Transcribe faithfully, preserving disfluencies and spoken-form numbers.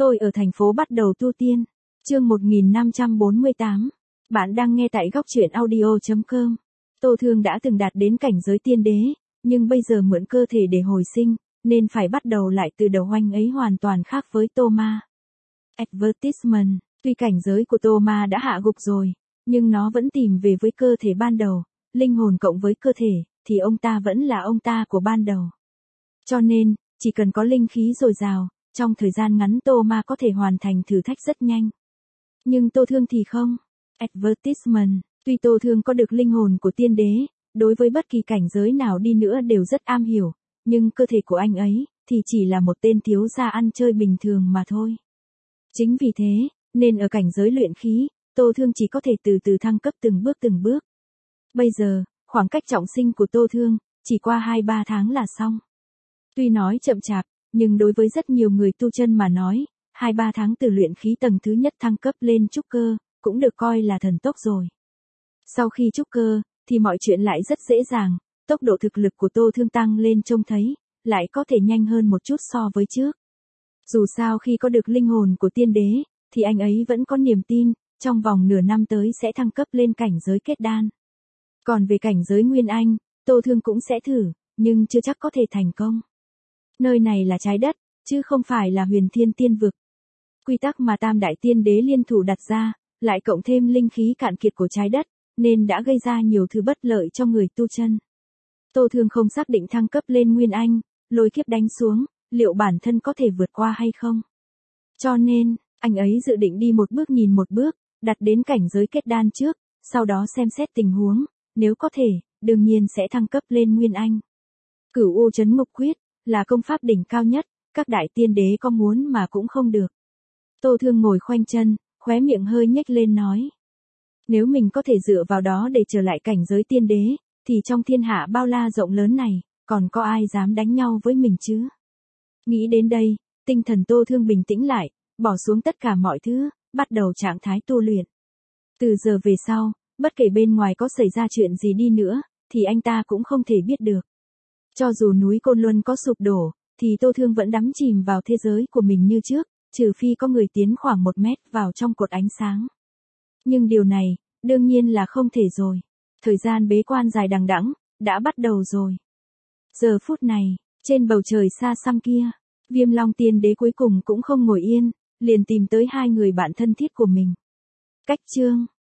Tôi ở thành phố bắt đầu tu tiên. Chương một nghìn năm trăm bốn mươi tám. Bạn đang nghe tại góc truyện audio chấm com. Tô Thương đã từng đạt đến cảnh giới tiên đế, nhưng bây giờ mượn cơ thể để hồi sinh, nên phải bắt đầu lại từ đầu. Anh ấy hoàn toàn khác với Tô Ma. Advertisement. Tuy cảnh giới của Tô Ma đã hạ gục rồi, nhưng nó vẫn tìm về với cơ thể ban đầu. Linh hồn cộng với cơ thể, thì ông ta vẫn là ông ta của ban đầu. Cho nên, chỉ cần có linh khí dồi dào, trong thời gian ngắn Tô Ma có thể hoàn thành thử thách rất nhanh. Nhưng Tô Thương thì không. Advertisement. Tuy Tô Thương có được linh hồn của tiên đế, đối với bất kỳ cảnh giới nào đi nữa đều rất am hiểu, nhưng cơ thể của anh ấy, thì chỉ là một tên thiếu gia ăn chơi bình thường mà thôi. Chính vì thế, nên ở cảnh giới luyện khí, Tô Thương chỉ có thể từ từ thăng cấp từng bước từng bước. Bây giờ, khoảng cách trọng sinh của Tô Thương, chỉ qua hai ba tháng là xong. Tuy nói chậm chạp, nhưng đối với rất nhiều người tu chân mà nói, hai ba tháng từ luyện khí tầng thứ nhất thăng cấp lên trúc cơ, cũng được coi là thần tốc rồi. Sau khi trúc cơ, thì mọi chuyện lại rất dễ dàng, tốc độ thực lực của Tô Thương tăng lên trông thấy, lại có thể nhanh hơn một chút so với trước. Dù sao khi có được linh hồn của tiên đế, thì anh ấy vẫn có niềm tin, trong vòng nửa năm tới sẽ thăng cấp lên cảnh giới kết đan. Còn về cảnh giới Nguyên Anh, Tô Thương cũng sẽ thử, nhưng chưa chắc có thể thành công. Nơi này là trái đất, chứ không phải là huyền thiên tiên vực. Quy tắc mà tam đại tiên đế liên thủ đặt ra, lại cộng thêm linh khí cạn kiệt của trái đất, nên đã gây ra nhiều thứ bất lợi cho người tu chân. Tô Thương không xác định thăng cấp lên Nguyên Anh, lôi kiếp đánh xuống, liệu bản thân có thể vượt qua hay không. Cho nên, anh ấy dự định đi một bước nhìn một bước, đặt đến cảnh giới kết đan trước, sau đó xem xét tình huống, nếu có thể, đương nhiên sẽ thăng cấp lên Nguyên Anh. Cửu U Chấn Ngục Quyết là công pháp đỉnh cao nhất, các đại tiên đế có muốn mà cũng không được. Tô Thương ngồi khoanh chân, khóe miệng hơi nhếch lên nói. Nếu mình có thể dựa vào đó để trở lại cảnh giới tiên đế, thì trong thiên hạ bao la rộng lớn này, còn có ai dám đánh nhau với mình chứ? Nghĩ đến đây, tinh thần Tô Thương bình tĩnh lại, bỏ xuống tất cả mọi thứ, bắt đầu trạng thái tu luyện. Từ giờ về sau, bất kể bên ngoài có xảy ra chuyện gì đi nữa, thì anh ta cũng không thể biết được. Cho dù núi Côn Luân có sụp đổ, thì Tô Thương vẫn đắm chìm vào thế giới của mình như trước, trừ phi có người tiến khoảng một mét vào trong cột ánh sáng. Nhưng điều này, đương nhiên là không thể rồi. Thời gian bế quan dài đằng đẵng đã bắt đầu rồi. Giờ phút này, trên bầu trời xa xăm kia, Viêm Long tiên đế cuối cùng cũng không ngồi yên, liền tìm tới hai người bạn thân thiết của mình. Cách chương